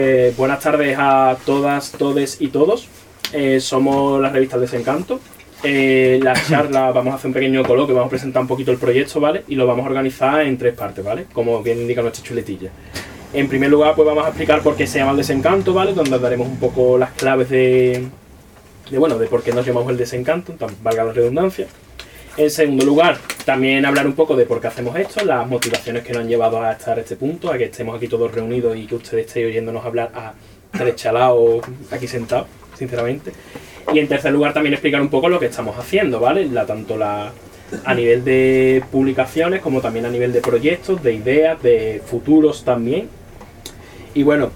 Buenas tardes a todas, todes y todos. Somos la revista El Desencanto. La charla, vamos a hacer un pequeño coloquio, vamos a presentar un poquito el proyecto, ¿vale? Y lo vamos a organizar en 3 partes, ¿vale? Como bien indica nuestra chuletilla. En primer lugar, pues vamos a explicar por qué se llama El Desencanto, ¿vale? Donde daremos un poco las claves de por qué nos llamamos El Desencanto, valga la redundancia. En segundo lugar, también hablar un poco de por qué hacemos esto, las motivaciones que nos han llevado a estar a este punto, a que estemos aquí todos reunidos y que ustedes estén oyéndonos hablar a 3 chalaos aquí sentados, sinceramente. Y en tercer lugar, también explicar un poco lo que estamos haciendo, ¿vale? Tanto a nivel de publicaciones como también a nivel de proyectos, de ideas, de futuros también. Y bueno,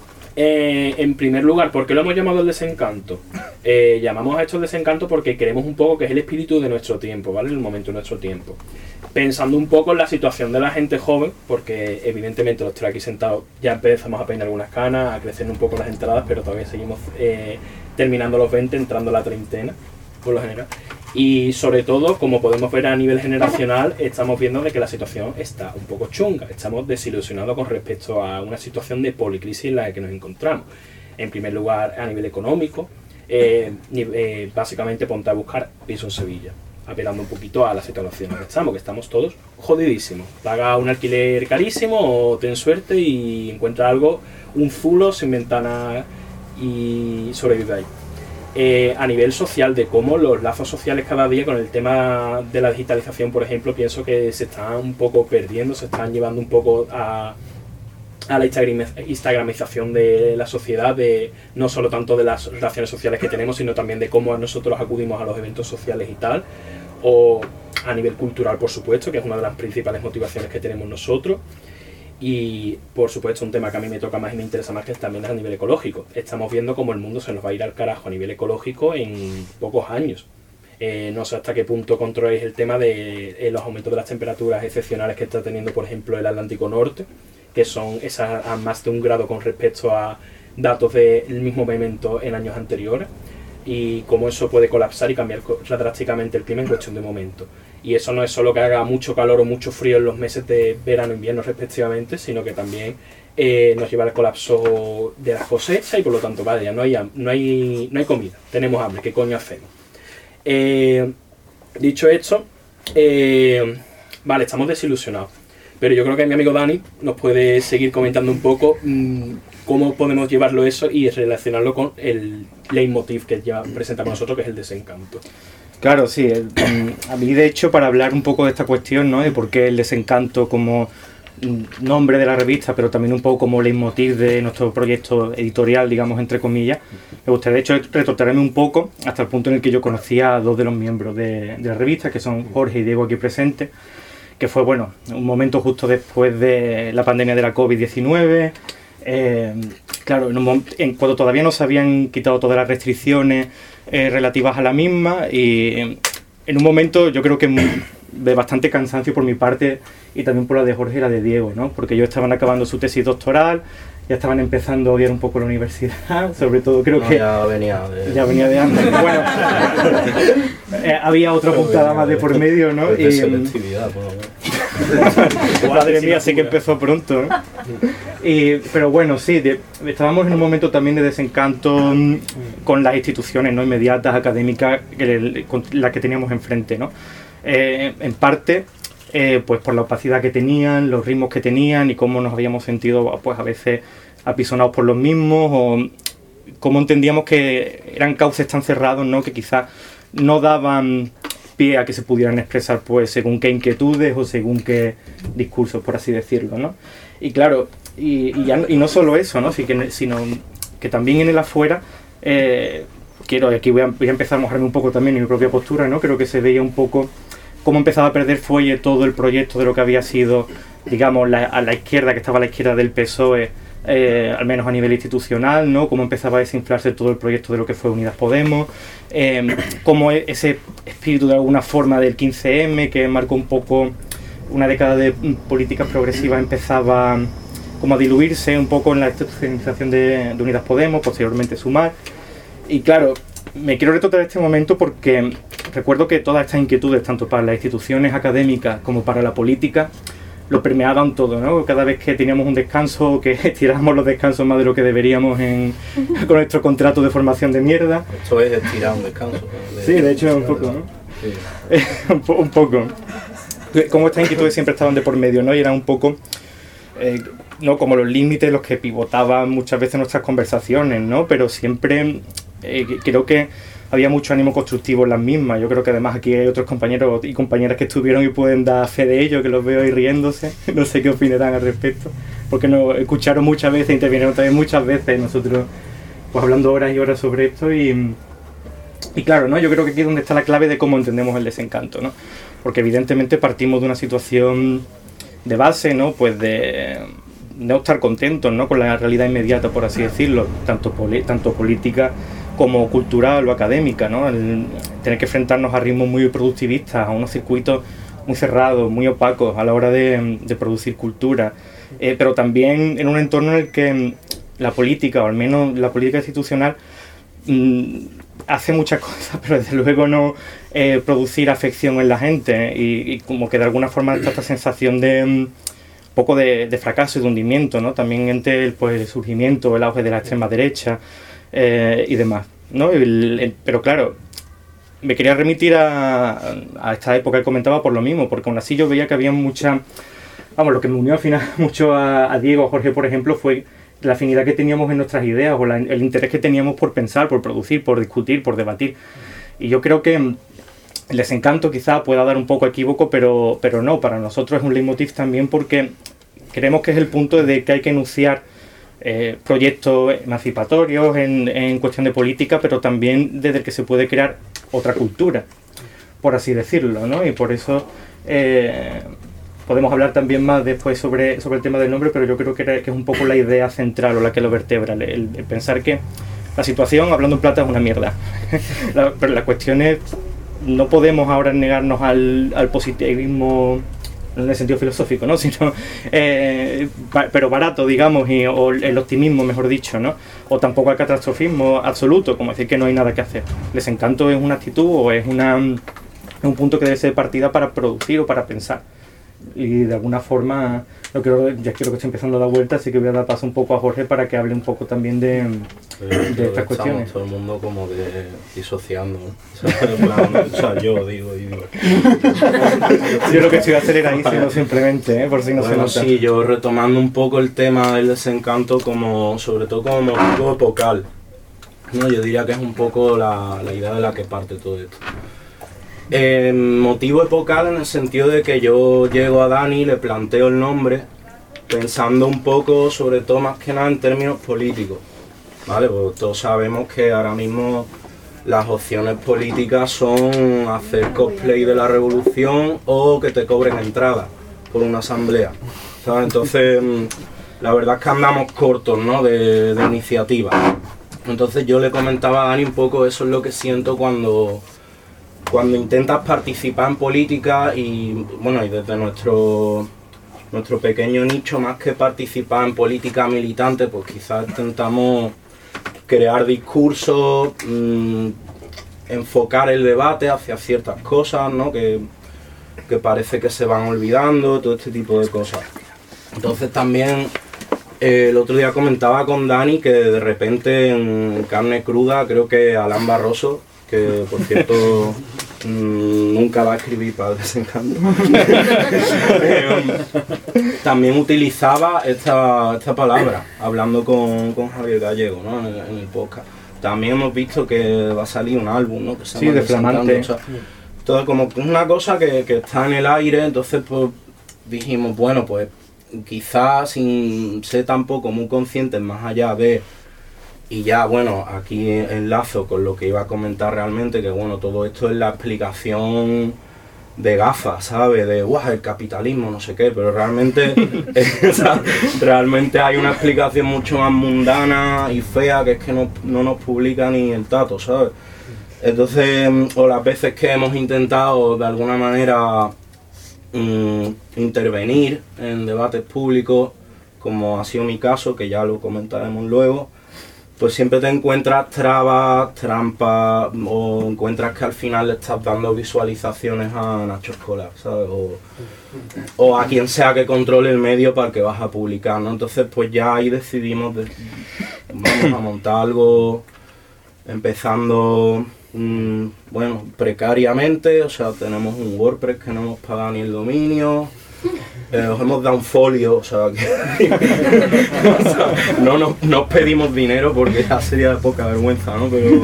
en primer lugar, ¿por qué lo hemos llamado El Desencanto? Llamamos a esto El Desencanto porque queremos un poco que es el espíritu de nuestro tiempo, ¿vale? El momento de nuestro tiempo. Pensando un poco en la situación de la gente joven, porque evidentemente los 3 aquí sentados ya empezamos a peinar algunas canas, a crecer un poco las entradas, pero todavía seguimos terminando los 20, entrando a la treintena, por lo general. Y sobre todo, como podemos ver a nivel generacional, estamos viendo de que la situación está un poco chunga. Estamos desilusionados con respecto a una situación de policrisis en la que nos encontramos. En primer lugar, a nivel económico, básicamente ponte a buscar piso en Sevilla, apelando un poquito a la situación en la que estamos todos jodidísimos. Paga un alquiler carísimo o ten suerte y encuentra algo, un zulo sin ventana y sobrevive ahí. A nivel social, de cómo los lazos sociales cada día con el tema de la digitalización, por ejemplo, pienso que se están un poco perdiendo, se están llevando un poco a la instagramización de la sociedad, de no solo tanto de las relaciones sociales que tenemos, sino también de cómo nosotros acudimos a los eventos sociales y tal, o a nivel cultural, por supuesto, que es una de las principales motivaciones que tenemos nosotros. Y por supuesto un tema que a mí me toca más y me interesa más, que también es a nivel ecológico. Estamos viendo cómo el mundo se nos va a ir al carajo a nivel ecológico en pocos años. No sé hasta qué punto controláis el tema de los aumentos de las temperaturas excepcionales que está teniendo, por ejemplo, el Atlántico Norte, que son esas a más de 1 grado con respecto a datos del mismo momento en años anteriores, y cómo eso puede colapsar y cambiar drásticamente el clima en cuestión de momento. Y eso no es solo que haga mucho calor o mucho frío en los meses de verano e invierno respectivamente, sino que también nos lleva al colapso de las cosechas y por lo tanto, vale, ya no hay comida, tenemos hambre, ¿qué coño hacemos? Dicho esto, vale, estamos desilusionados, pero yo creo que mi amigo Dani nos puede seguir comentando un poco cómo podemos llevarlo eso y relacionarlo con el leitmotiv que ya presentamos nosotros, que es el desencanto. Claro, sí. A mí, de hecho, para hablar un poco de esta cuestión, ¿no?, de por qué el desencanto como nombre de la revista, pero también un poco como leitmotiv de nuestro proyecto editorial, digamos, entre comillas, me gustaría, de hecho, retrotraerme un poco hasta el punto en el que yo conocía a 2 de los miembros de la revista, que son Jorge y Diego aquí presentes, que fue, bueno, un momento justo después de la pandemia de la COVID-19. Claro, cuando todavía no se habían quitado todas las restricciones relativas a la misma, y en un momento yo creo que de bastante cansancio por mi parte y también por la de Jorge y la de Diego, ¿no? Porque ellos estaban acabando su tesis doctoral, ya estaban empezando a odiar un poco la universidad, sobre todo creo que... Ya venía de antes. Bueno, había otra puntada más de por medio, ¿no? De selectividad, por lo menos. Madre mía, sí que empezó pronto, ¿no? Pero bueno, sí, estábamos en un momento también de desencanto con las instituciones, ¿no?, inmediatas, académicas, con las que teníamos enfrente, ¿no? En parte, pues por la opacidad que tenían, los ritmos que tenían y cómo nos habíamos sentido, pues a veces apisonados por los mismos, o cómo entendíamos que eran cauces tan cerrados, ¿no?, que quizás no daban pie a que se pudieran expresar, pues, según qué inquietudes o según qué discursos, por así decirlo, ¿no? Y claro, y no solo eso, ¿no?, sino que también en el afuera, aquí voy a empezar a mojarme un poco también en mi propia postura, ¿no? Creo que se veía un poco cómo empezaba a perder fuelle todo el proyecto de lo que había sido, digamos, a la izquierda, que estaba a la izquierda del PSOE, al menos a nivel institucional, ¿no? Cómo empezaba a desinflarse todo el proyecto de lo que fue Unidas Podemos, cómo ese espíritu de alguna forma del 15M, que marcó un poco una década de políticas progresivas, empezaba como a diluirse un poco en la institucionalización de Unidas Podemos, posteriormente Sumar. Y claro, me quiero retratar este momento porque recuerdo que todas estas inquietudes, tanto para las instituciones académicas como para la política, lo permeaban todo, ¿no? Cada vez que teníamos un descanso, que estirábamos los descansos más de lo que deberíamos con nuestro contrato de formación de mierda. Esto es estirar un descanso. Sí, de hecho, un poco, ¿no? Sí. un poco. Como estas inquietudes siempre estaban de por medio, ¿no? Y eran un poco, ¿no? Como los límites los que pivotaban muchas veces nuestras conversaciones, ¿no? Pero siempre creo que había mucho ánimo constructivo en las mismas. Yo creo que además aquí hay otros compañeros y compañeras que estuvieron y pueden dar fe de ello, que los veo ahí riéndose. No sé qué opinarán al respecto, porque nos escucharon muchas veces, intervinieron también muchas veces, nosotros pues hablando horas y horas sobre esto y claro, ¿no? Yo creo que aquí es donde está la clave de cómo entendemos el desencanto, ¿no? Porque evidentemente partimos de una situación de base, ¿no? Pues de no estar contentos, ¿no? Con la realidad inmediata, por así decirlo, tanto política como cultural o académica, ¿no? El tener que enfrentarnos a ritmos muy productivistas, a unos circuitos muy cerrados, muy opacos a la hora de producir cultura, pero también en un entorno en el que la política, o al menos la política institucional, hace muchas cosas, pero desde luego no producir afección en la gente, y como que de alguna forma está esta sensación de poco de fracaso y de hundimiento, ¿no? También entre el surgimiento, el auge de la extrema derecha y demás, ¿no? Pero claro, me quería remitir a esta época que comentaba por lo mismo, porque aún así yo veía que había mucha... Vamos, lo que me unió al final mucho a Diego, a Jorge, por ejemplo, fue la afinidad que teníamos en nuestras ideas, o el interés que teníamos por pensar, por producir, por discutir, por debatir. Y yo creo que el desencanto quizá pueda dar un poco equívoco, pero no, para nosotros es un leitmotiv también, porque creemos que es el punto de que hay que enunciar proyectos emancipatorios en cuestión de política, pero también desde el que se puede crear otra cultura, por así decirlo, ¿no? Y por eso podemos hablar también más después sobre el tema del nombre, pero yo creo que es un poco la idea central o la que lo vertebra, el pensar que la situación, hablando en plata, es una mierda. Pero la cuestión es, no podemos ahora negarnos al positivismo en el sentido filosófico, ¿no? Sino, pero barato, digamos, o el optimismo, mejor dicho, ¿no? O tampoco al catastrofismo absoluto, como decir que no hay nada que hacer. El desencanto es una actitud o es un punto que debe ser de partida para producir o para pensar. Y de alguna forma, ya quiero que esté empezando a dar vuelta, así que voy a dar paso un poco a Jorge para que hable un poco también de estas cuestiones. Todo el mundo como disociando, ¿no? O sea, yo digo. Yo lo que estoy aceleradísimo simplemente, por si no se nota. Sí, yo retomando un poco el tema del desencanto, sobre todo como motivo epocal, ¿no? Yo diría que es un poco la idea de la que parte todo esto. Motivo epocal en el sentido de que yo llego a Dani y le planteo el nombre pensando un poco, sobre todo más que nada en términos políticos, ¿vale? Pues todos sabemos que ahora mismo las opciones políticas son hacer cosplay de la revolución o que te cobren entrada por una asamblea, ¿sabes? Entonces la verdad es que andamos cortos, ¿no? de iniciativa. Entonces yo le comentaba a Dani un poco, eso es lo que siento cuando intentas participar en política y desde nuestro pequeño nicho, más que participar en política militante, pues quizás intentamos crear discursos, enfocar el debate hacia ciertas cosas, ¿no? que parece que se van olvidando, todo este tipo de cosas. Entonces también el otro día comentaba con Dani que de repente en Carne Cruda, creo que Alan Barroso, que por cierto nunca va a escribir para el desencanto, también utilizaba esta palabra, hablando con Javier Gallego, ¿no? en el podcast. También hemos visto que va a salir un álbum, ¿no? Que se llama de Flamante. O sea, todo como una cosa que está en el aire, entonces pues dijimos, bueno, pues quizás sin ser tampoco muy conscientes más allá de... Y ya, bueno, aquí enlazo con lo que iba a comentar realmente, que bueno, todo esto es la explicación de gafas, ¿sabes? De, el capitalismo, no sé qué, pero realmente, realmente hay una explicación mucho más mundana y fea, que es que no nos publica ni el tato, ¿sabes? Entonces, o las veces que hemos intentado de alguna manera intervenir en debates públicos, como ha sido mi caso, que ya lo comentaremos luego, pues siempre te encuentras trabas, trampas, o encuentras que al final le estás dando visualizaciones a Nacho Escolar, ¿sabes? O a quien sea que controle el medio para el que vas a publicar, ¿no? Entonces pues ya ahí decidimos, vamos a montar algo empezando, bueno, precariamente, o sea, tenemos un WordPress que no hemos pagado ni el dominio. Os hemos dado un folio, o sea, que o sea, no os pedimos dinero porque ya sería de poca vergüenza, ¿no? Pero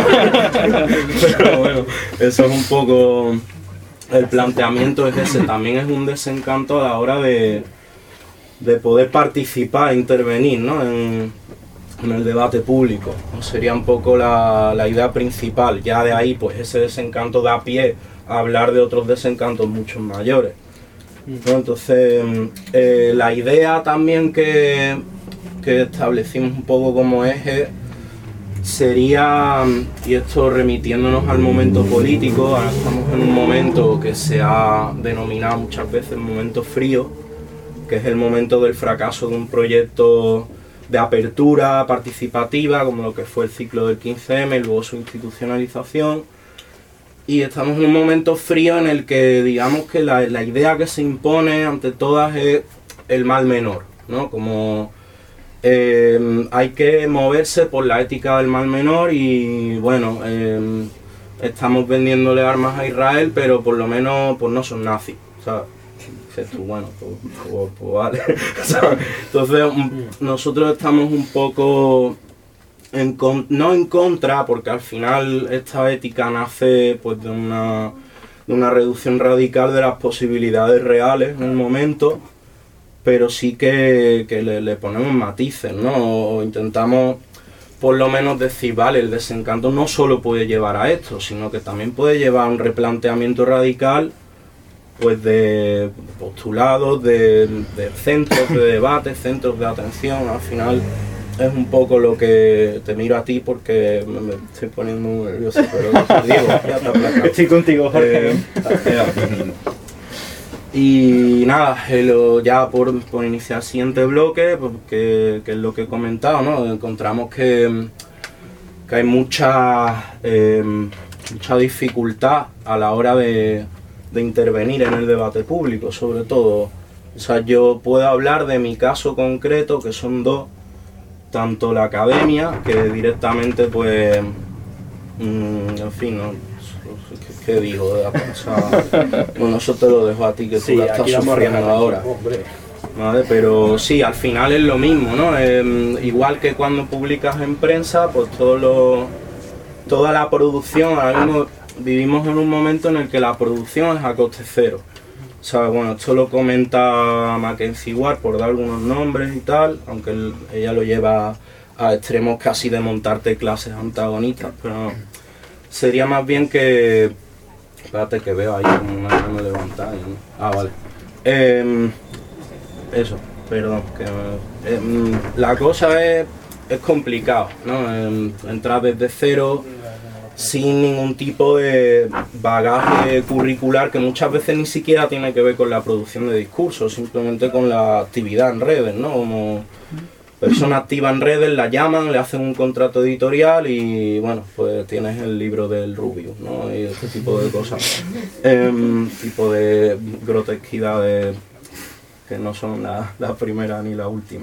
bueno, eso es un poco el planteamiento, es ese. También es un desencanto a la hora de poder participar, intervenir, ¿no? en el debate público, ¿no? Sería un poco la idea principal. Ya de ahí, pues ese desencanto da pie a hablar de otros desencantos mucho mayores. ¿No? Entonces, la idea también que establecimos un poco como eje sería, y esto remitiéndonos al momento político, ahora estamos en un momento que se ha denominado muchas veces momento frío, que es el momento del fracaso de un proyecto de apertura participativa, como lo que fue el ciclo del 15M y luego su institucionalización. Y estamos en un momento frío en el que digamos que la idea que se impone ante todas es el mal menor, ¿no? Como hay que moverse por la ética del mal menor y bueno, estamos vendiéndole armas a Israel, pero por lo menos pues no son nazis, ¿sabes? Dices tú, bueno, pues vale. Entonces nosotros estamos un poco... no en contra, porque al final esta ética nace pues de una reducción radical de las posibilidades reales en el momento, pero sí que le ponemos matices, ¿no? O intentamos por lo menos decir, vale, el desencanto no solo puede llevar a esto, sino que también puede llevar a un replanteamiento radical pues de postulados, de centros de debate, centros de atención. Al final es un poco lo que te miro a ti porque me estoy poniendo muy nervioso, pero Diego, ya te aplaca. Estoy contigo, Jorge. Y nada, ya por iniciar el siguiente bloque, pues, que es lo que he comentado, ¿no? Encontramos que hay mucha dificultad a la hora de intervenir en el debate público, sobre todo. O sea, yo puedo hablar de mi caso concreto, que son dos. Tanto la academia, que directamente pues, en fin, ¿no? ¿Qué digo? O sea, bueno, eso te lo dejo a ti, que tú la estás sufriendo ahora. ¿Vale? Pero sí, al final es lo mismo, ¿no? Igual que cuando publicas en prensa, pues toda la producción, ahora mismo vivimos en un momento en el que la producción es a coste cero. O sea, bueno, esto lo comenta Mackenzie Ward por dar algunos nombres y tal, aunque ella lo lleva a extremos casi de montarte clases antagonistas, pero no. Sería más bien que... Espérate que veo ahí como una mano levantada. ¿No? Ah, vale. Eso, perdón. La cosa es complicado, ¿no? Entrar desde cero sin ningún tipo de bagaje curricular que muchas veces ni siquiera tiene que ver con la producción de discursos, simplemente con la actividad en redes, ¿no? Como persona activa en redes, la llaman, le hacen un contrato editorial y bueno, pues tienes el libro del Rubius, ¿no? Y este tipo de cosas. Tipo de grotesquidades que no son la primera ni la última.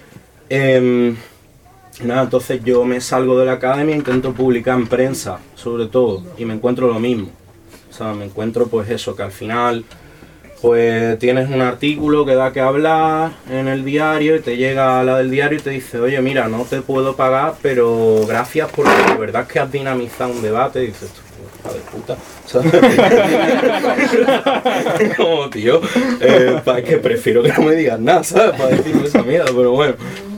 Nada, entonces yo me salgo de la academia, intento publicar en prensa, sobre todo, y me encuentro lo mismo. O sea, me encuentro pues eso, que al final pues tienes un artículo que da que hablar en el diario y te llega la del diario y te dice, oye, mira, no te puedo pagar, pero gracias porque de verdad es que has dinamizado un debate. Y dices, hija de puta. ¿Sabes? Como, tío, que prefiero que no me digas nada, ¿sabes? Para decirme esa mierda, pero bueno.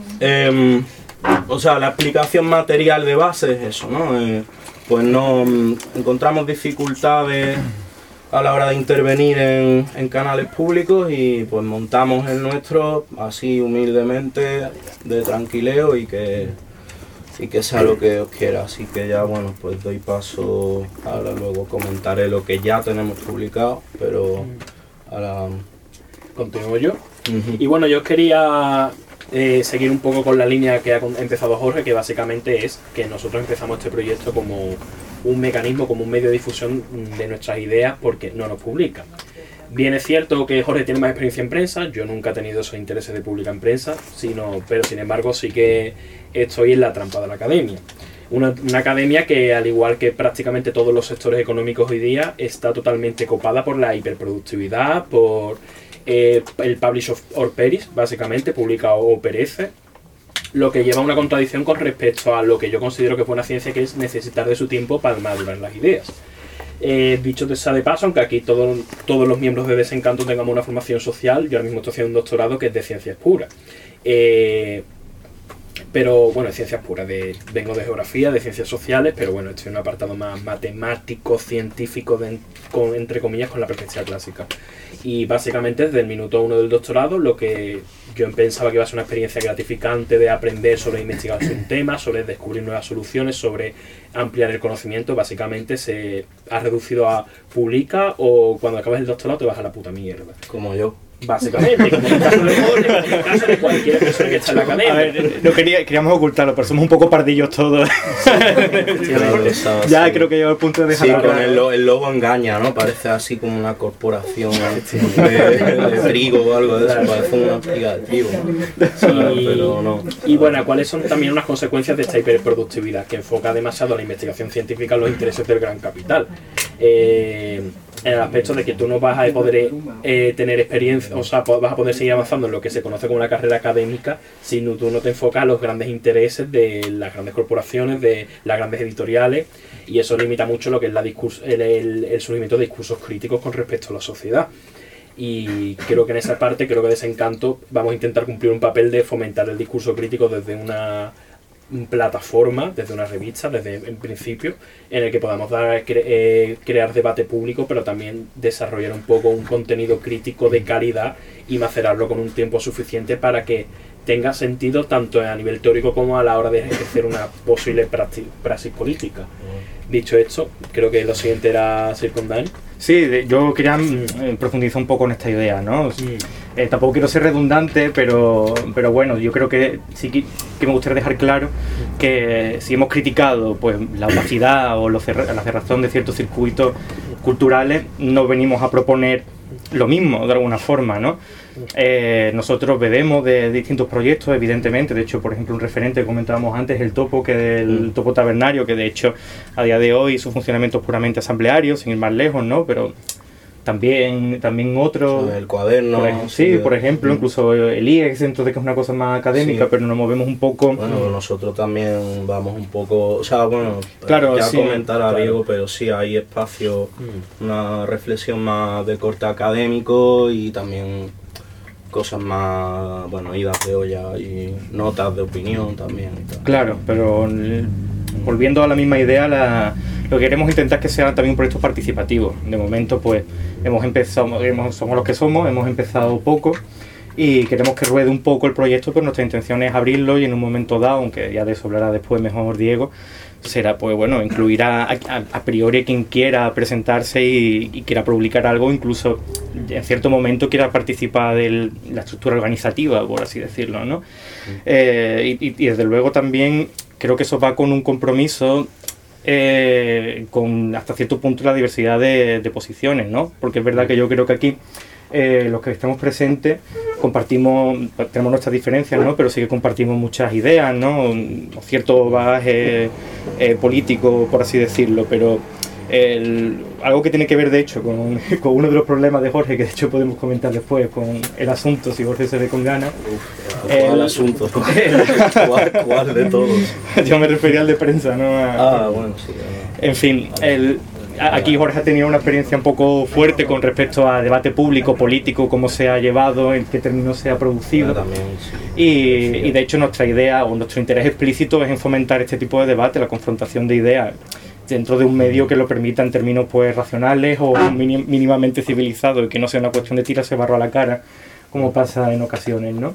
O sea, la explicación material de base es eso, ¿no? Pues no encontramos dificultades a la hora de intervenir en canales públicos y pues montamos el nuestro así humildemente, de tranquileo y que sea lo que os quiera. Así que ya, bueno, pues doy paso, ahora luego comentaré lo que ya tenemos publicado, pero ahora... Continúo yo. Y bueno, yo quería seguir un poco con la línea que ha empezado Jorge, que básicamente es que nosotros empezamos este proyecto como un mecanismo, como un medio de difusión de nuestras ideas, porque no nos publican. Bien es cierto que Jorge tiene más experiencia en prensa, yo nunca he tenido esos intereses de publicar en prensa, pero sin embargo sí que estoy en la trampa de la academia. Una academia que, al igual que prácticamente todos los sectores económicos hoy día, está totalmente copada por la hiperproductividad, por el publish or perish, básicamente, publica o perece, lo que lleva a una contradicción con respecto a lo que yo considero que es buena ciencia, que es necesitar de su tiempo para madurar las ideas. Dicho sea de paso, aunque aquí todos los miembros de Desencanto tengamos una formación social, yo ahora mismo estoy haciendo un doctorado que es de ciencias puras. Pero bueno, de ciencias puras, vengo de geografía, de ciencias sociales, pero bueno, estoy en un apartado más matemático, científico, entre comillas, con la perspectiva clásica. Y básicamente desde el minuto 1 del doctorado, lo que yo pensaba que iba a ser una experiencia gratificante de aprender sobre investigar un tema, sobre descubrir nuevas soluciones, sobre ampliar el conocimiento, básicamente se ha reducido a publica o cuando acabas el doctorado te vas a la puta mierda. Como yo. Básicamente, como en el caso de Jorge, como en el caso de cualquier persona que está en la academia. A ver, no queríamos ocultarlo, pero somos un poco pardillos todos. Ya creo que llegó el punto de dejar. Sí, con el logo engaña, ¿no? Parece así como una corporación de trigo o algo de eso, parece una aplicativo. Pero no. Y bueno, ¿cuáles son también unas consecuencias de esta hiperproductividad? Que enfoca demasiado la investigación científica en los intereses del gran capital. En el aspecto de que tú no vas a poder tener experiencia, o sea, vas a poder seguir avanzando en lo que se conoce como una carrera académica si tú no te enfocas a los grandes intereses de las grandes corporaciones, de las grandes editoriales, y eso limita mucho lo que es el surgimiento de discursos críticos con respecto a la sociedad. Y creo que en esa parte, creo que Desencanto vamos a intentar cumplir un papel de fomentar el discurso crítico desde una plataforma, desde una revista, desde en principio, en el que podamos crear debate público, pero también desarrollar un poco un contenido crítico de calidad y macerarlo con un tiempo suficiente para que tenga sentido tanto a nivel teórico como a la hora de ejercer una posible praxis política. Dicho esto, creo que lo siguiente era circundar. Sí, yo quería profundizar un poco en esta idea, ¿no? Tampoco quiero ser redundante, pero bueno, yo creo que sí que me gustaría dejar claro que si hemos criticado pues la opacidad o la cerrazón de ciertos circuitos culturales, no venimos a proponer lo mismo de alguna forma, ¿no? Nosotros bebemos de distintos proyectos, evidentemente. De hecho, por ejemplo, un referente que comentábamos antes, el Topo, que es el Topo Tabernario, que de hecho a día de hoy su funcionamiento es puramente asambleario, sin ir más lejos, ¿no? Pero también otro... El cuaderno... por ejemplo, incluso el IEX, dentro de que es una cosa más académica, pero nos movemos un poco... Bueno, nosotros también vamos un poco... O sea, bueno, claro, ya comentar a Diego, pero sí hay espacio, una reflexión más de corte académico y también cosas más, bueno, idas de olla y notas de opinión también. Y tal. Claro, pero volviendo a la misma idea, lo que queremos intentar es que sea también un proyecto participativo. De momento, pues, somos los que somos, hemos empezado poco y queremos que ruede un poco el proyecto, pero nuestra intención es abrirlo y en un momento dado, aunque ya de eso hablará después mejor Diego, será, pues bueno, incluir a priori quien quiera presentarse y quiera publicar algo, incluso en cierto momento quiera participar de la estructura organizativa, por así decirlo, ¿no? Y desde luego también creo que eso va con un compromiso con hasta cierto punto la diversidad de posiciones, ¿no? Porque es verdad que yo creo que aquí los que estamos presentes tenemos nuestras diferencias, ¿no? Pero sí que compartimos muchas ideas, ¿no? Cierto bagaje político, por así decirlo, pero algo que tiene que ver de hecho con uno de los problemas de Jorge, que de hecho podemos comentar después, con el asunto, si Jorge se ve con ganas. ¿Cuál asunto? ¿Cuál de todos? Yo me refería al de prensa, ¿no? Bueno, sí. En fin, aquí Jorge ha tenido una experiencia un poco fuerte con respecto a debate público, político, cómo se ha llevado, en qué términos se ha producido. También, sí. Y de hecho nuestra idea o nuestro interés explícito es en fomentar este tipo de debate, la confrontación de ideas dentro de un medio que lo permita en términos pues racionales o mínimamente civilizados y que no sea una cuestión de tirarse barro a la cara, como pasa en ocasiones, ¿no?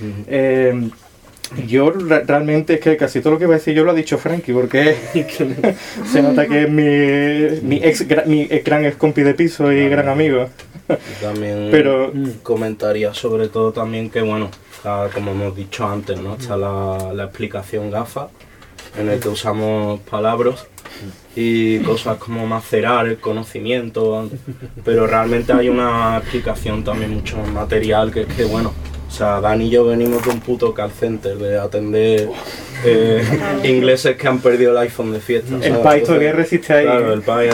Yo realmente es que casi todo lo que voy a decir yo lo ha dicho Frankie, porque se nota que es mi gran ex compi de piso y gran amigo. También pero comentaría sobre todo también que bueno, Está, como hemos dicho antes, ¿no? Está la explicación GAFA, en el que usamos palabras y cosas como macerar el conocimiento, pero realmente hay una explicación también mucho más material, que es que, bueno, o sea, Dani y yo venimos de un puto call center, de atender ingleses que han perdido el iPhone de fiesta. El país todavía resiste ahí. Claro, el país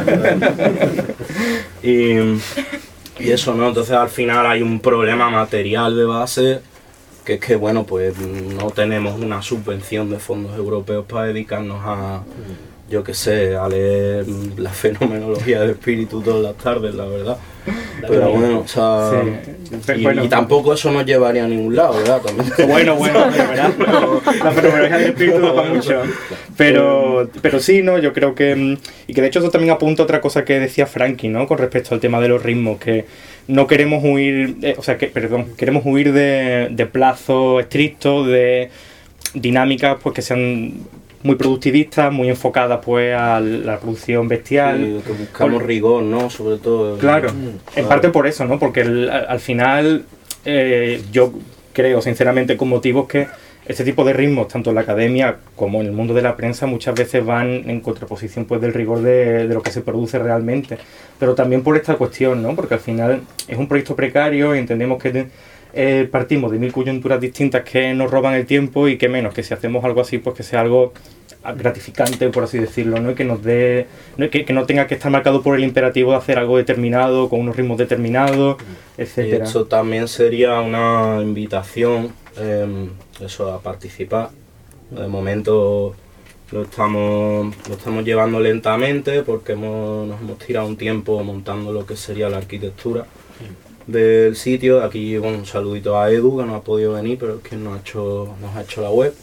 ahí. Y eso, ¿no? Entonces al final hay un problema material de base, que es que, bueno, pues no tenemos una subvención de fondos europeos para dedicarnos a, yo qué sé, a leer la fenomenología del espíritu todas las tardes, la verdad. Pero bueno, o sea, y tampoco eso nos llevaría a ningún lado, ¿verdad? También. Bueno, ¿verdad? La fenomenología del espíritu no va mucho. Pero sí, ¿no? Yo creo que... Y que de hecho eso también apunta a otra cosa que decía Frankie, ¿no? Con respecto al tema de los ritmos, que no queremos huir... queremos huir de plazos estrictos, de dinámicas pues que sean muy productivistas, muy enfocadas pues a la producción bestial. Sí, que buscamos rigor, ¿no? Sobre todo. Claro, en parte por eso, ¿no? Porque al final yo creo sinceramente con motivos que este tipo de ritmos, tanto en la academia como en el mundo de la prensa, muchas veces van en contraposición pues del rigor de lo que se produce realmente. Pero también por esta cuestión, ¿no? Porque al final es un proyecto precario y entendemos que partimos de 1000 coyunturas distintas que nos roban el tiempo, y que menos que si hacemos algo así, pues que sea algo gratificante, por así decirlo, ¿no? Y que nos dé, que no tenga que estar marcado por el imperativo de hacer algo determinado, con unos ritmos determinados, etcétera. Y eso también sería una invitación, eso, a participar. De momento lo estamos llevando lentamente, porque nos hemos tirado un tiempo montando lo que sería la arquitectura del sitio. Aquí, bueno, un saludito a Edu, que no ha podido venir, pero es quien nos ha hecho la web.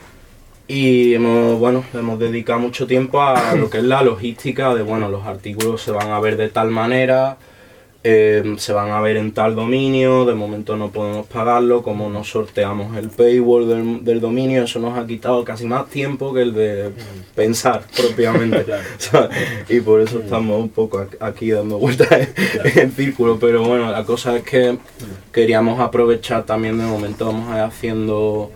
Y hemos dedicado mucho tiempo a lo que es la logística de, bueno, los artículos se van a ver de tal manera, se van a ver en tal dominio, de momento no podemos pagarlo, como no sorteamos el paywall del dominio, eso nos ha quitado casi más tiempo que el de pensar propiamente. Y por eso estamos un poco aquí dando vueltas en círculo, pero bueno, la cosa es que queríamos aprovechar también, de momento vamos a ir haciendo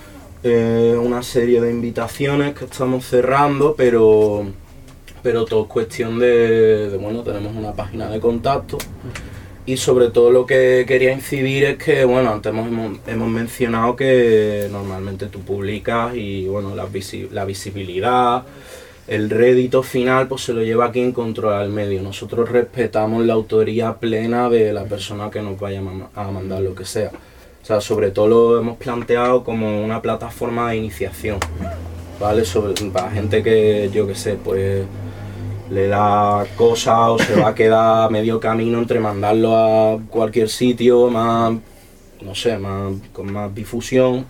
una serie de invitaciones que estamos cerrando, pero todo es cuestión de bueno, tenemos una página de contacto, y sobre todo lo que quería incidir es que, bueno, antes hemos mencionado que normalmente tú publicas y, bueno, la visibilidad, el rédito final, pues se lo lleva quien controla el medio. Nosotros respetamos la autoría plena de la persona que nos vaya a mandar lo que sea. O sea, sobre todo lo hemos planteado como una plataforma de iniciación, ¿vale? Para gente que, yo qué sé, pues le da cosa o se va a quedar medio camino entre mandarlo a cualquier sitio más, no sé, con más difusión.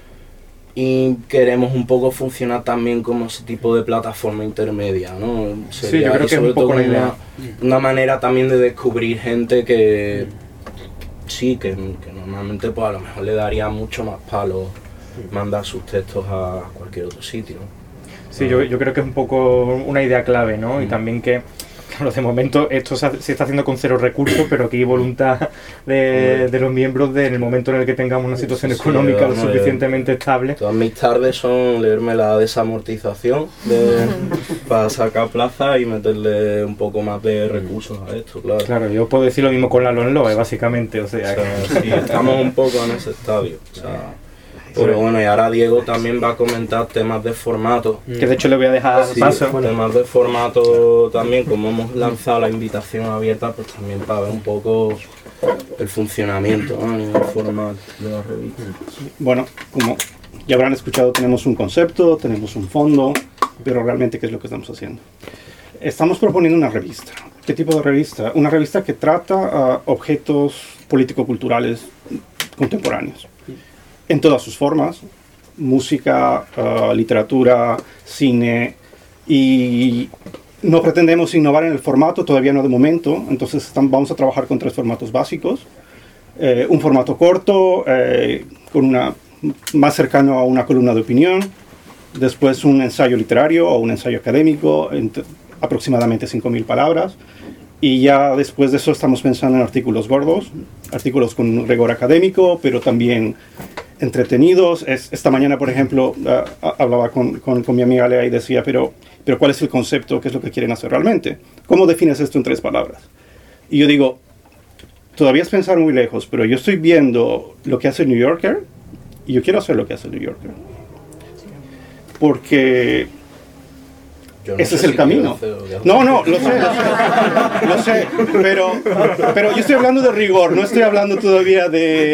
Y queremos un poco funcionar también como ese tipo de plataforma intermedia, ¿no? Sí, yo creo que es un poco una manera también de descubrir gente que sí, que normalmente pues a lo mejor le daría mucho más palo mandar sus textos a cualquier otro sitio. Sí, yo creo que es un poco una idea clave, ¿no? Y también que, claro, de momento esto se está haciendo con 0 recursos, pero aquí hay voluntad de los miembros en el momento en el que tengamos una situación económica lo suficientemente estable. Todas mis tardes son leerme la desamortización para sacar plaza y meterle un poco más de recursos a esto, claro. Claro, yo puedo decir lo mismo con la LONLOE, básicamente, o sea sí, estamos un poco en ese estadio, o sea, pero bueno, y ahora Diego también va a comentar temas de formato. Que de hecho le voy a dejar paso. Temas de formato también, como hemos lanzado la invitación abierta, pues también para ver un poco el funcionamiento, ¿no? A nivel formal de la revista. Bueno, como ya habrán escuchado, tenemos un concepto, tenemos un fondo, pero realmente, ¿qué es lo que estamos haciendo? Estamos proponiendo una revista. ¿Qué tipo de revista? Una revista que trata objetos político-culturales contemporáneos, en todas sus formas: música, literatura, cine, y no pretendemos innovar en el formato, todavía no de momento. Entonces vamos a trabajar con 3 formatos básicos: un formato corto, más cercano a una columna de opinión; después un ensayo literario o un ensayo académico, aproximadamente 5.000 palabras; Y ya después de eso estamos pensando en artículos gordos, artículos con un rigor académico, pero también entretenidos. Esta mañana, por ejemplo, hablaba con mi amiga Lea y decía, pero ¿cuál es el concepto? ¿Qué es lo que quieren hacer realmente? ¿Cómo defines esto en 3 palabras? Y yo digo, todavía es pensar muy lejos, pero yo estoy viendo lo que hace el New Yorker y yo quiero hacer lo que hace el New Yorker. Porque ese es el camino. No, lo sé, pero yo estoy hablando de rigor, no estoy hablando todavía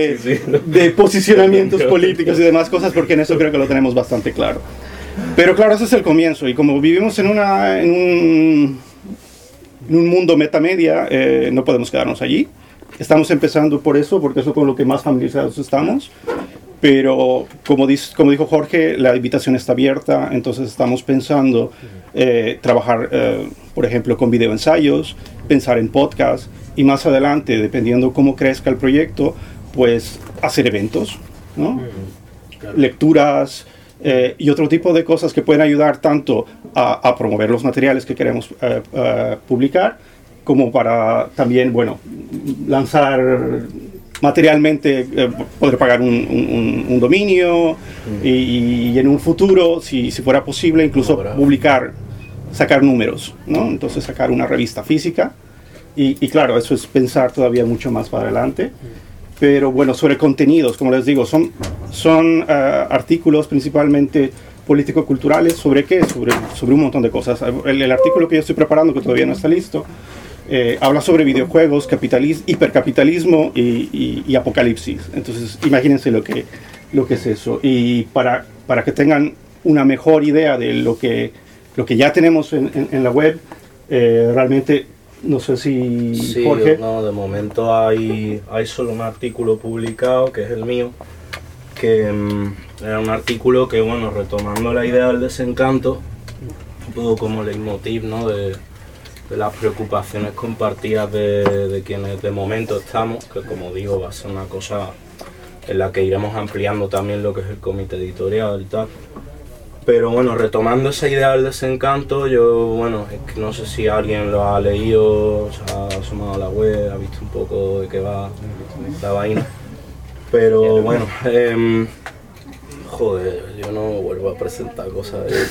de posicionamientos políticos y demás cosas, porque en eso creo que lo tenemos bastante claro. Pero claro, ese es el comienzo, y como vivimos en un mundo metamedia, no podemos quedarnos allí. Estamos empezando por eso, porque eso es con lo que más familiarizados estamos. Pero como dijo Jorge, la invitación está abierta, entonces estamos pensando trabajar, por ejemplo, con videoensayos, pensar en podcast y más adelante, dependiendo cómo crezca el proyecto, pues hacer eventos, ¿no? Claro. Lecturas y otro tipo de cosas que pueden ayudar tanto a promover los materiales que queremos publicar, como para también, bueno, lanzar materialmente, poder pagar un dominio y en un futuro, si fuera posible, incluso publicar, sacar números, ¿no? Entonces sacar una revista física y claro, eso es pensar todavía mucho más para adelante. Pero bueno, sobre contenidos, como les digo, son artículos principalmente político-culturales. ¿Sobre qué? Sobre un montón de cosas. El artículo que yo estoy preparando, que todavía no está listo, habla sobre videojuegos, hipercapitalismo y apocalipsis. Entonces, imagínense lo que es eso. Y para que tengan una mejor idea de lo que ya tenemos en la web, realmente, no sé si sí, Jorge... No, de momento hay solo un artículo publicado, que es el mío, que era un artículo que, bueno, retomando la idea del desencanto, un poco como leitmotiv, ¿no? de las preocupaciones compartidas de quienes de momento estamos, que como digo va a ser una cosa en la que iremos ampliando también lo que es el comité editorial y tal. Pero bueno, retomando esa idea del desencanto, yo, bueno, es que no sé si alguien lo ha leído, se ha asomado a la web, ha visto un poco de qué va la vaina. Pero bueno, joder, yo no vuelvo a presentar cosas de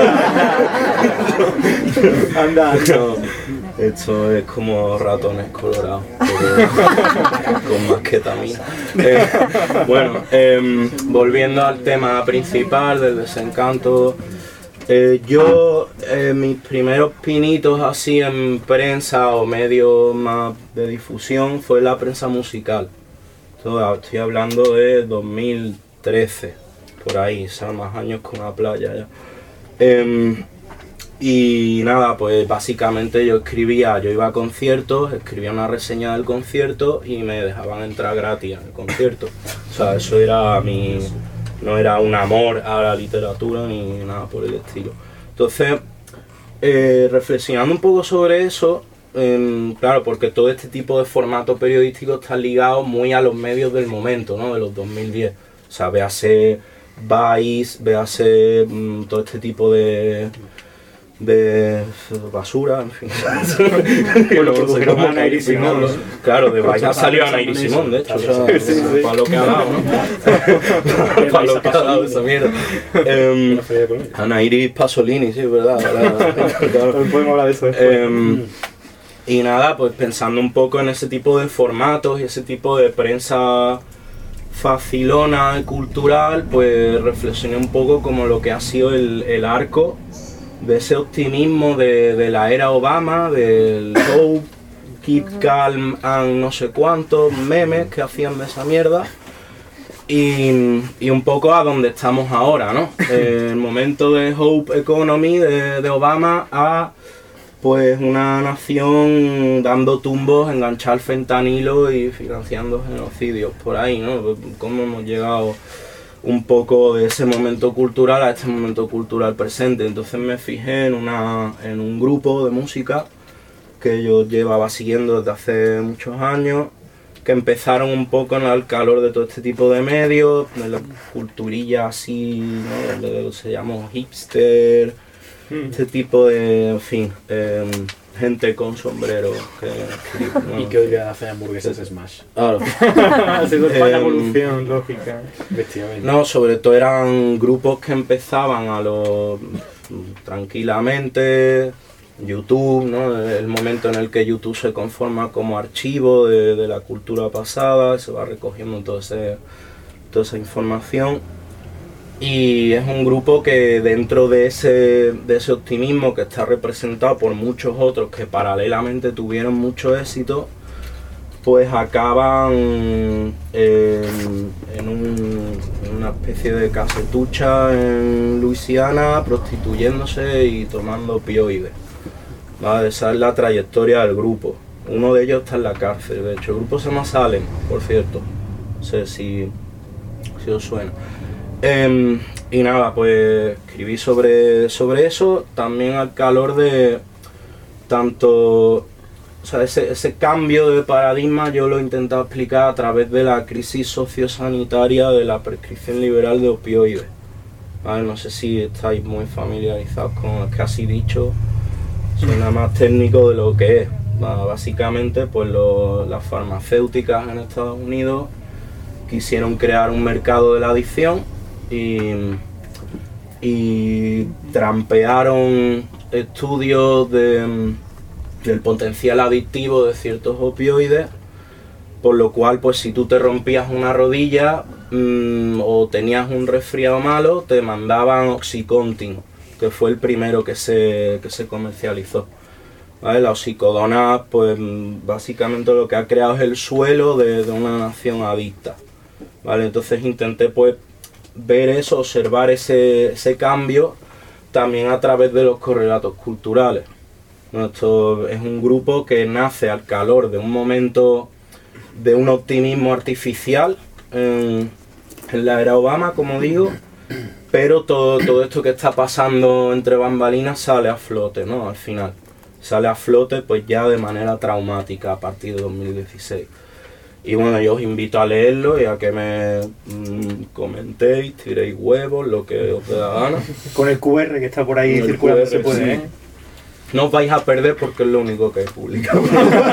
Anda. No, esto es como ratones colorados, pero con más ketamina. Bueno, volviendo al tema principal del desencanto, yo mis primeros pinitos así en prensa o medios más de difusión fue la prensa musical. Estoy hablando de 2013, por ahí, son más años que una playa ya. Y nada, pues básicamente yo iba a conciertos, escribía una reseña del concierto y me dejaban entrar gratis al concierto. O sea, eso era no era un amor a la literatura ni nada por el estilo. Entonces, reflexionando un poco sobre eso, claro, porque todo este tipo de formato periodístico está ligado muy a los medios del momento, ¿no? De los 2010. O sea, véase Vice, véase todo este tipo de basura, en fin. Bueno, produjeron a Nair y Simón. Claro, de Vice ha salido a Nair y Simón, de hecho. O sea, para lo que ha dado, ¿no? Para lo que ha dado esa mierda. A Nair y Pasolini, sí, es verdad. Podemos hablar de eso. Y nada, pues pensando un poco en ese tipo de formatos y ese tipo de prensa facilona y cultural, pues reflexioné un poco como lo que ha sido el arco de ese optimismo de la era Obama, del Hope, Keep Calm and no sé cuántos memes que hacían de esa mierda, y un poco a donde estamos ahora, ¿no? El momento de Hope Economy de Obama a pues una nación dando tumbos, enganchar fentanilo y financiando genocidios por ahí, ¿no? Cómo hemos llegado un poco de ese momento cultural a este momento cultural presente. Entonces me fijé en un grupo de música que yo llevaba siguiendo desde hace muchos años, que empezaron un poco en el calor de todo este tipo de medios, de la culturilla así, ¿no? Se llamó hipster, este tipo de, en fin, gente con sombrero ¿Y qué podría hacer hamburguesas Smash? Claro. Ha sido la evolución lógica. Efectivamente. No, sobre todo eran grupos que empezaban tranquilamente, YouTube, ¿no? El momento en el que YouTube se conforma como archivo de la cultura pasada, se va recogiendo toda esa información. Y es un grupo que dentro de ese optimismo que está representado por muchos otros que paralelamente tuvieron mucho éxito, pues acaban en una especie de casetucha en Luisiana, prostituyéndose y tomando opioides. ¿Vale? Esa es la trayectoria del grupo. Uno de ellos está en la cárcel, de hecho. El grupo se llama Salem, por cierto. No sé si os suena. Y nada, pues escribí sobre eso, también al calor de tanto, o sea, ese cambio de paradigma yo lo he intentado explicar a través de la crisis sociosanitaria de la prescripción liberal de opioides. ¿Vale? No sé si estáis muy familiarizados con el casi dicho, suena más técnico de lo que es. Básicamente, pues las farmacéuticas en Estados Unidos quisieron crear un mercado de la adicción y trampearon estudios del potencial adictivo de ciertos opioides, por lo cual pues si tú te rompías una rodilla o tenías un resfriado malo, te mandaban Oxycontin, que fue el primero que se comercializó. ¿Vale? La oxicodona pues básicamente lo que ha creado es el suelo de una nación adicta. ¿Vale? Entonces intenté pues ver eso, observar ese cambio también a través de los correlatos culturales. Esto es un grupo que nace al calor de un momento de un optimismo artificial en la era Obama, como digo, pero todo esto que está pasando entre bambalinas sale a flote, ¿no? Al final sale a flote pues ya de manera traumática a partir de 2016. Y bueno, yo os invito a leerlo y a que me comentéis, tiréis huevos, lo que os dé la gana. Con el QR que está por ahí circulando se puede, sí. ¿eh? No os vais a perder porque es lo único que he publicado.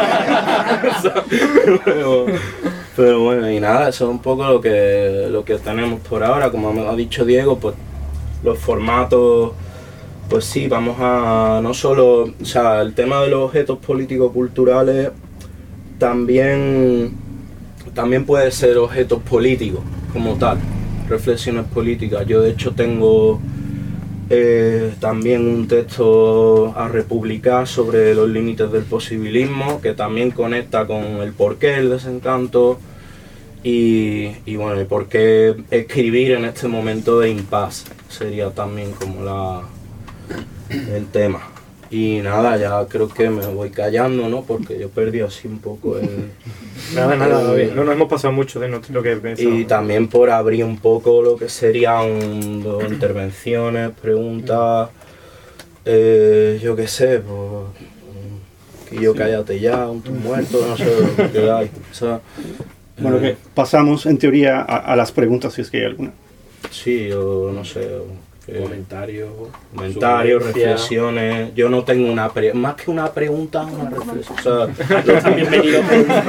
pero bueno, y nada, eso es un poco lo que tenemos por ahora. Como me ha dicho Diego, pues los formatos, pues sí, vamos a no solo, o sea, el tema de los objetos político-culturales también puede ser objetos políticos como tal, reflexiones políticas. Yo de hecho tengo también un texto a republicar sobre los límites del posibilismo, que también conecta con el porqué del desencanto y bueno, y por qué escribir en este momento de impasse sería también como el tema. Y nada, ya creo que me voy callando, ¿no? Porque yo perdí así un poco el... Nada, no nos hemos pasado mucho de lo que pensamos. Y también por abrir un poco lo que serían dos intervenciones, preguntas, yo qué sé, pues... Que yo cállate ya, un tú muerto, no sé lo que queráis. O sea, bueno, que pasamos en teoría a las preguntas, si es que hay alguna. Sí, o no sé... Comentarios, reflexiones. Yo no tengo más que una pregunta, una reflexión. O sea, están bienvenidos.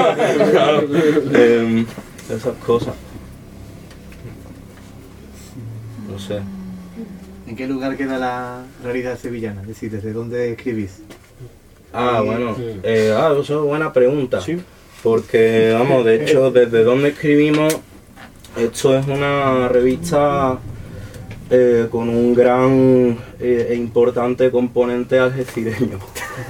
Esas cosas. No sé. ¿En qué lugar queda la realidad sevillana? Es decir, ¿desde dónde escribís? Bueno, eso es buena pregunta. ¿Sí? Porque, vamos, de hecho, desde dónde escribimos, esto es una revista con un gran e importante componente algecireño.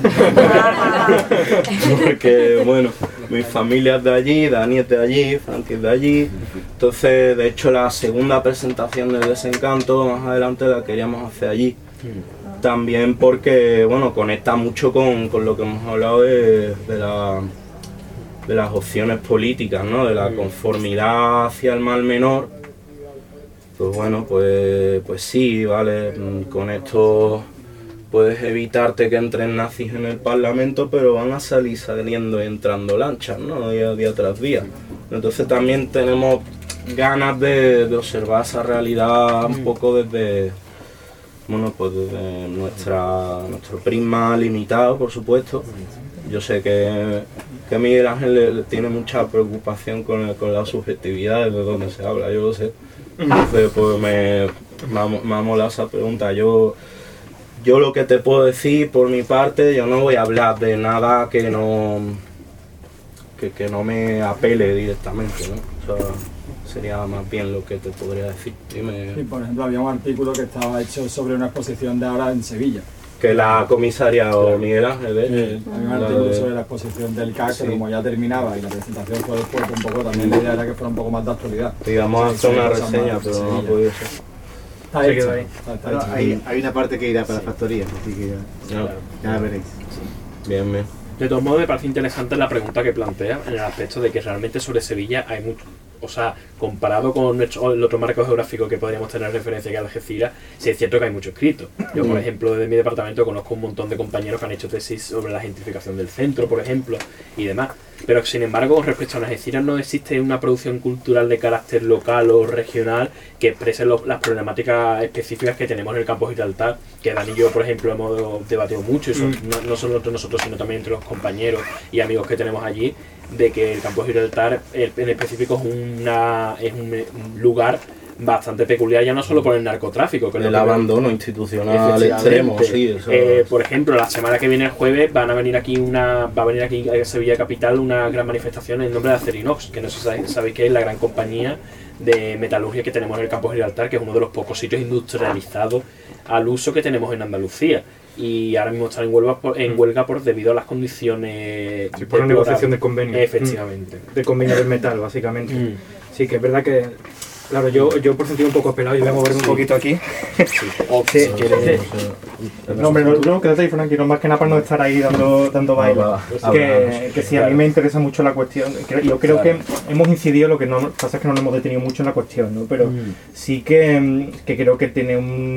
Porque, bueno, mi familia es de allí, Dani es de allí, Frankie es de allí. Entonces, de hecho, la segunda presentación del Desencanto, más adelante la queríamos hacer allí. También porque, bueno, conecta mucho con lo que hemos hablado de las opciones políticas, ¿no? De la conformidad hacia el mal menor. Pues bueno, pues sí, vale, con esto puedes evitarte que entren nazis en el Parlamento, pero van a salir saliendo y entrando lanchas, ¿no? Día tras día. Entonces también tenemos ganas de observar esa realidad un poco desde Bueno, pues desde nuestro prisma limitado, por supuesto. Yo sé que Miguel Ángel le tiene mucha preocupación con la subjetividad de donde se habla, yo lo sé. Entonces, pues me ha molado esa pregunta. Yo lo que te puedo decir por mi parte, yo no voy a hablar de nada que no me apele directamente, ¿no? O sea, sería más bien lo que te podría decir. Dime. Sí, por ejemplo, había un artículo que estaba hecho sobre una exposición de ahora en Sevilla. Que la comisaria o Miguel Ángel, había un artículo sobre la exposición del CAC, sí. Que como ya terminaba y la presentación fue después, un poco también la idea era que fuera un poco más de actualidad. Digamos, hacer una reseña, pero no ha podido ser. Está hecho, está hecho. Hay una parte que irá para la factoría, así que ya la veréis. Bien, bien. De todos modos, me parece interesante la pregunta que plantea en el aspecto de que realmente sobre Sevilla hay mucho, o sea, comparado con el otro marco geográfico que podríamos tener referencia, que es Algeciras, sí es cierto que hay mucho escrito. Yo, por ejemplo, desde mi departamento conozco un montón de compañeros que han hecho tesis sobre la gentrificación del centro, por ejemplo, y demás. Pero, sin embargo, respecto a Algeciras, no existe una producción cultural de carácter local o regional que exprese las problemáticas específicas que tenemos en el campo Gibraltar, que Dani y yo, por ejemplo, hemos debatido mucho, y no solo entre nosotros, sino también entre los compañeros y amigos que tenemos allí, de que el campo Gibraltar en específico es un lugar bastante peculiar, ya no solo por el narcotráfico, que el abandono institucional extremo, sí, eso por ejemplo, la semana que viene, el jueves, va a venir aquí a Sevilla Capital una gran manifestación en nombre de Acerinox, que no sé si sabéis que es la gran compañía de metalurgia que tenemos en el campo Gibraltar, que es uno de los pocos sitios industrializados al uso que tenemos en Andalucía. Y ahora mismo están en huelga debido a las condiciones... Sí, por la negociación de convenio. Efectivamente. De convenio del metal, básicamente. Sí, que es verdad que... Claro, yo por sentir un poco pelado y voy a moverme un poquito aquí. Sí. No, hombre, no, quédate ahí, Frankie, no más que nada para no estar ahí dando baile. Que sí, a mí me interesa mucho la cuestión. Yo creo que hemos incidido, lo que no pasa es que no nos hemos detenido mucho en la cuestión, ¿no? Pero sí que creo que tiene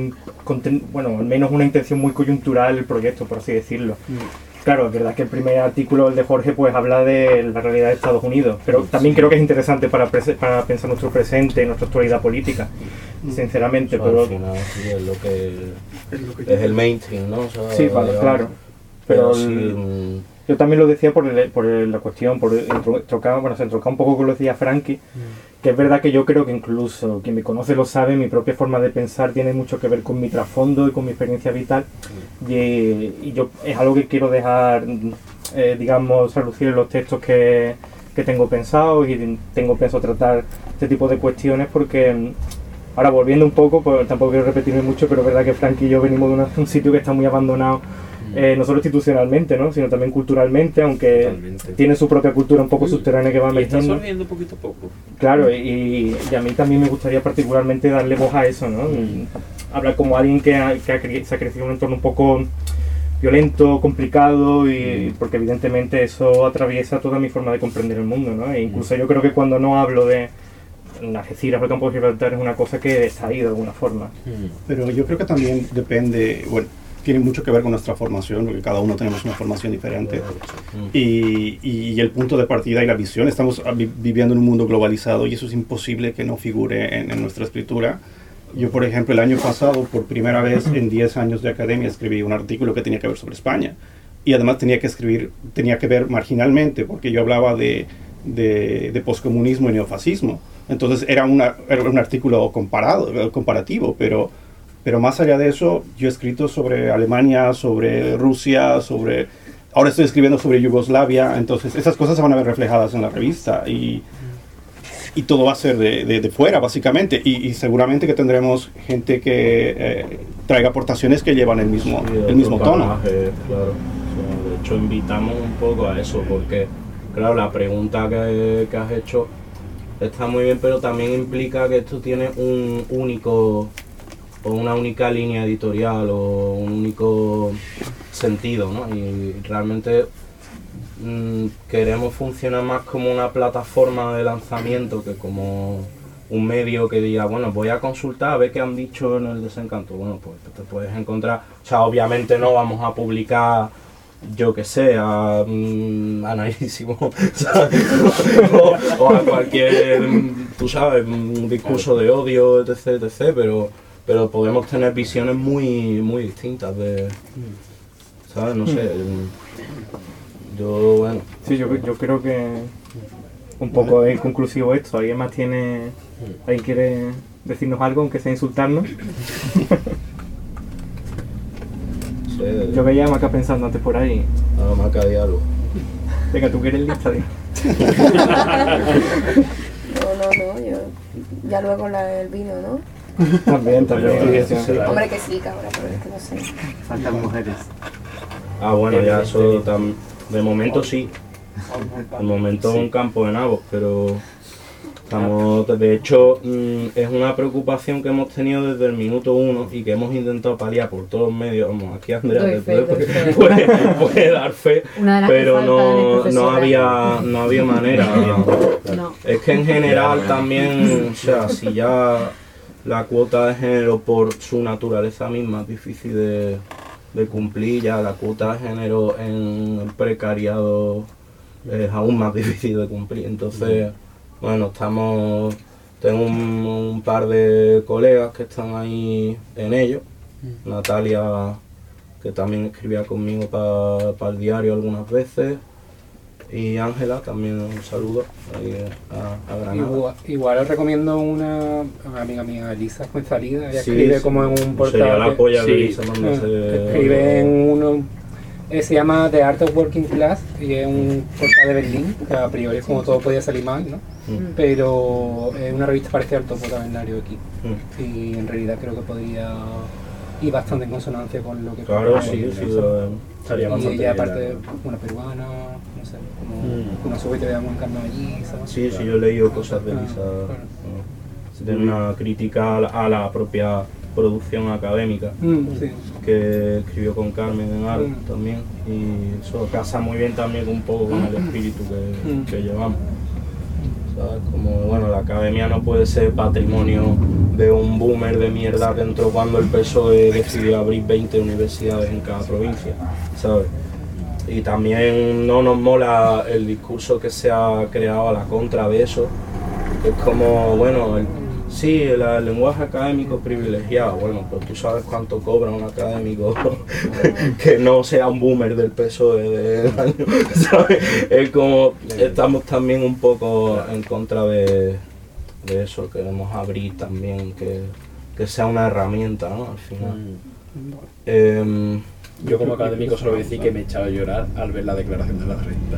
al menos una intención muy coyuntural el proyecto, por así decirlo. Claro, es verdad que el primer artículo, el de Jorge, pues habla de la realidad de Estados Unidos, pero también creo que es interesante para pensar nuestro presente, nuestra actualidad política, sinceramente. Pero al final sí, es lo que es el mainstream, ¿no? O sea, sí, vale, claro. Pero yo también lo decía por la cuestión, se entroca un poco con lo que decía Frankie, que es verdad que yo creo que incluso quien me conoce lo sabe, mi propia forma de pensar tiene mucho que ver con mi trasfondo y con mi experiencia vital, y yo es algo que quiero dejar, digamos, relucir en los textos que tengo pensados, y tengo pensado tratar este tipo de cuestiones porque... Ahora, volviendo un poco, pues tampoco quiero repetirme mucho, pero es verdad que Frankie y yo venimos de un sitio que está muy abandonado, no solo institucionalmente, ¿no? Sino también culturalmente, aunque tiene su propia cultura un poco subterránea que va metiendo. Está absorbiendo poquito a poco. Claro, y a mí también me gustaría particularmente darle voz a eso, ¿no? Hablar como alguien que se ha crecido en un entorno un poco violento, complicado, y porque evidentemente eso atraviesa toda mi forma de comprender el mundo, ¿no? E incluso yo creo que cuando no hablo de Algeciras o el campo de Gibraltar es una cosa que está ahí de alguna forma. Pero yo creo que también depende, tiene mucho que ver con nuestra formación, porque cada uno tenemos una formación diferente. Y el punto de partida y la visión, estamos viviendo en un mundo globalizado y eso es imposible que no figure en nuestra escritura. Yo, por ejemplo, el año pasado, por primera vez en 10 años de academia, escribí un artículo que tenía que ver sobre España. Y además tenía que ver marginalmente, porque yo hablaba de poscomunismo y neofascismo. Entonces era un artículo comparativo, pero más allá de eso, yo he escrito sobre Alemania, sobre Rusia, ahora estoy escribiendo sobre Yugoslavia, entonces esas cosas se van a ver reflejadas en la revista y todo va a ser de fuera, básicamente, y seguramente que tendremos gente que traiga aportaciones que llevan el mismo tono. Claro. De hecho, invitamos un poco a eso, porque, claro, la pregunta que has hecho está muy bien, pero también implica que esto tiene un único o una única línea editorial o un único sentido, ¿no? Y realmente queremos funcionar más como una plataforma de lanzamiento que como un medio que diga, bueno, voy a consultar a ver qué han dicho en el Desencanto. Bueno, pues te puedes encontrar, o sea, obviamente no vamos a publicar, yo que sé, a Analísimo o a cualquier, tú sabes, un discurso de odio, etc, pero pero podemos tener visiones muy distintas de, ¿sabes? No sé, yo, bueno. Sí, yo creo que un poco es conclusivo esto. ¿Alguien más alguien quiere decirnos algo, aunque sea insultarnos? Yo veía a Maca pensando antes por ahí. A Maca de algo. Venga, tú que eres lista, tío. No, yo ya luego el vino, ¿no? También. Sí. Hombre, que sí, cabrón, pero es que no sé. Faltan mujeres. Ah, bueno, ya eso de momento sí. De momento es un campo de nabos, pero de hecho es una preocupación que hemos tenido desde el minuto 1 y que hemos intentado paliar por todos los medios. Vamos, aquí Andrea puede dar fe, pero no había manera. No. Es que en general también, o sea, si ya la cuota de género por su naturaleza misma es difícil de cumplir, ya la cuota de género en el precariado es aún más difícil de cumplir. Entonces, bueno, tengo un par de colegas que están ahí en ello. Natalia, que también escribía conmigo para el diario algunas veces, y Ángela, también un saludo ahí a Granada. Igual os recomiendo una amiga mía, Elisa Fuenzalida. Ella Sí, escribe como en un portal. Sería la polla de sí, Elisa cuando escribe en uno. Se llama The Art of Working Class y es un portal de Berlín, que a priori es como todo podía salir mal, ¿no? Pero es una revista parecida al Topo Tabernario aquí. Y en realidad creo que podría ir bastante en consonancia con lo que... Claro, sí, estaría y bastante ella bien, aparte, una peruana, no sé, como una subida de Amon Carmen allí, ¿sabes? Sí, yo he leído cosas de Elisa. Tiene una crítica a la propia producción académica que escribió con Carmen en Art también, y eso casa muy bien también un poco con el espíritu que llevamos. ¿Sabes? Como, bueno, la academia no puede ser patrimonio de un boomer de mierda que entró cuando el PSOE decidió abrir 20 universidades en cada provincia, ¿sabes? Y también no nos mola el discurso que se ha creado a la contra de eso, que es como, bueno, sí, el lenguaje académico privilegiado. Bueno, pues tú sabes cuánto cobra un académico que no sea un boomer del PSOE del año, ¿sabes? Es como, estamos también un poco en contra de eso, queremos abrir también, que sea una herramienta, ¿no? Al final. Yo como académico solo voy a decir que me he echado a llorar al ver la declaración de la renta.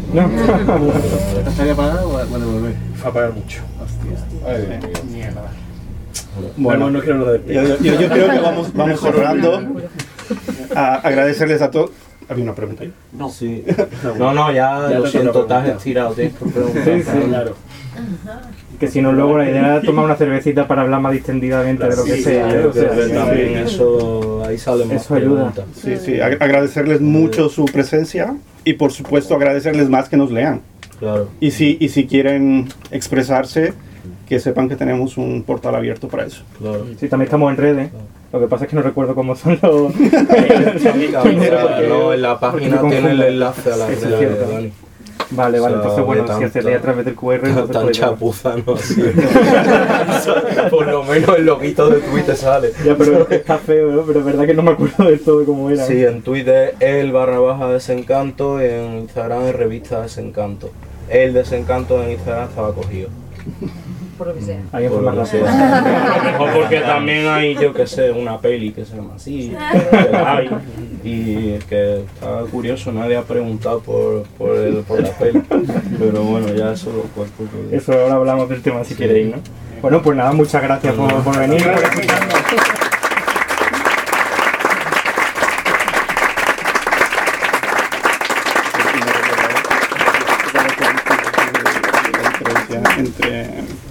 ¿Estás a pagar o a devolver? Fue a pagar mucho. Hostia. Mierda. Bueno, no quiero lo yo creo que vamos cerrando. Agradecerles a todos. ¿Había una pregunta ahí? No. Sí. No, ya lo siento, te has estirado, tienes que preguntar. Sí, claro. Que si no, luego la idea es tomar una cervecita para hablar más distendidamente de lo que sea. También eso, ahí sale más eso ayuda. Sí, agradecerles mucho su presencia y por supuesto agradecerles más que nos lean. Claro. Y si quieren expresarse, que sepan que tenemos un portal abierto para eso. Claro. Sí, también estamos en redes. Lo que pasa es que no recuerdo cómo son los... No, en la página tiene el enlace a la red de Dani. Vale, entonces bueno, si accedéis a través del QR... Tan chapuzano así. Por lo menos el loguito de Twitter sale. Ya, pero está feo, ¿no? Pero es verdad que no me acuerdo del todo cómo era. Sí, en Twitter _desencanto y en Instagram es revista Desencanto. El Desencanto en Instagram estaba cogido. Por lo que sea. Hay información. O porque también hay, yo que sé, una peli que se llama así. Y que está curioso, nadie ha preguntado por la peli. Pero bueno, ya eso lo cuento. Eso ahora hablamos del tema si queréis, ¿no? Bueno, pues nada, muchas gracias por venir. Entre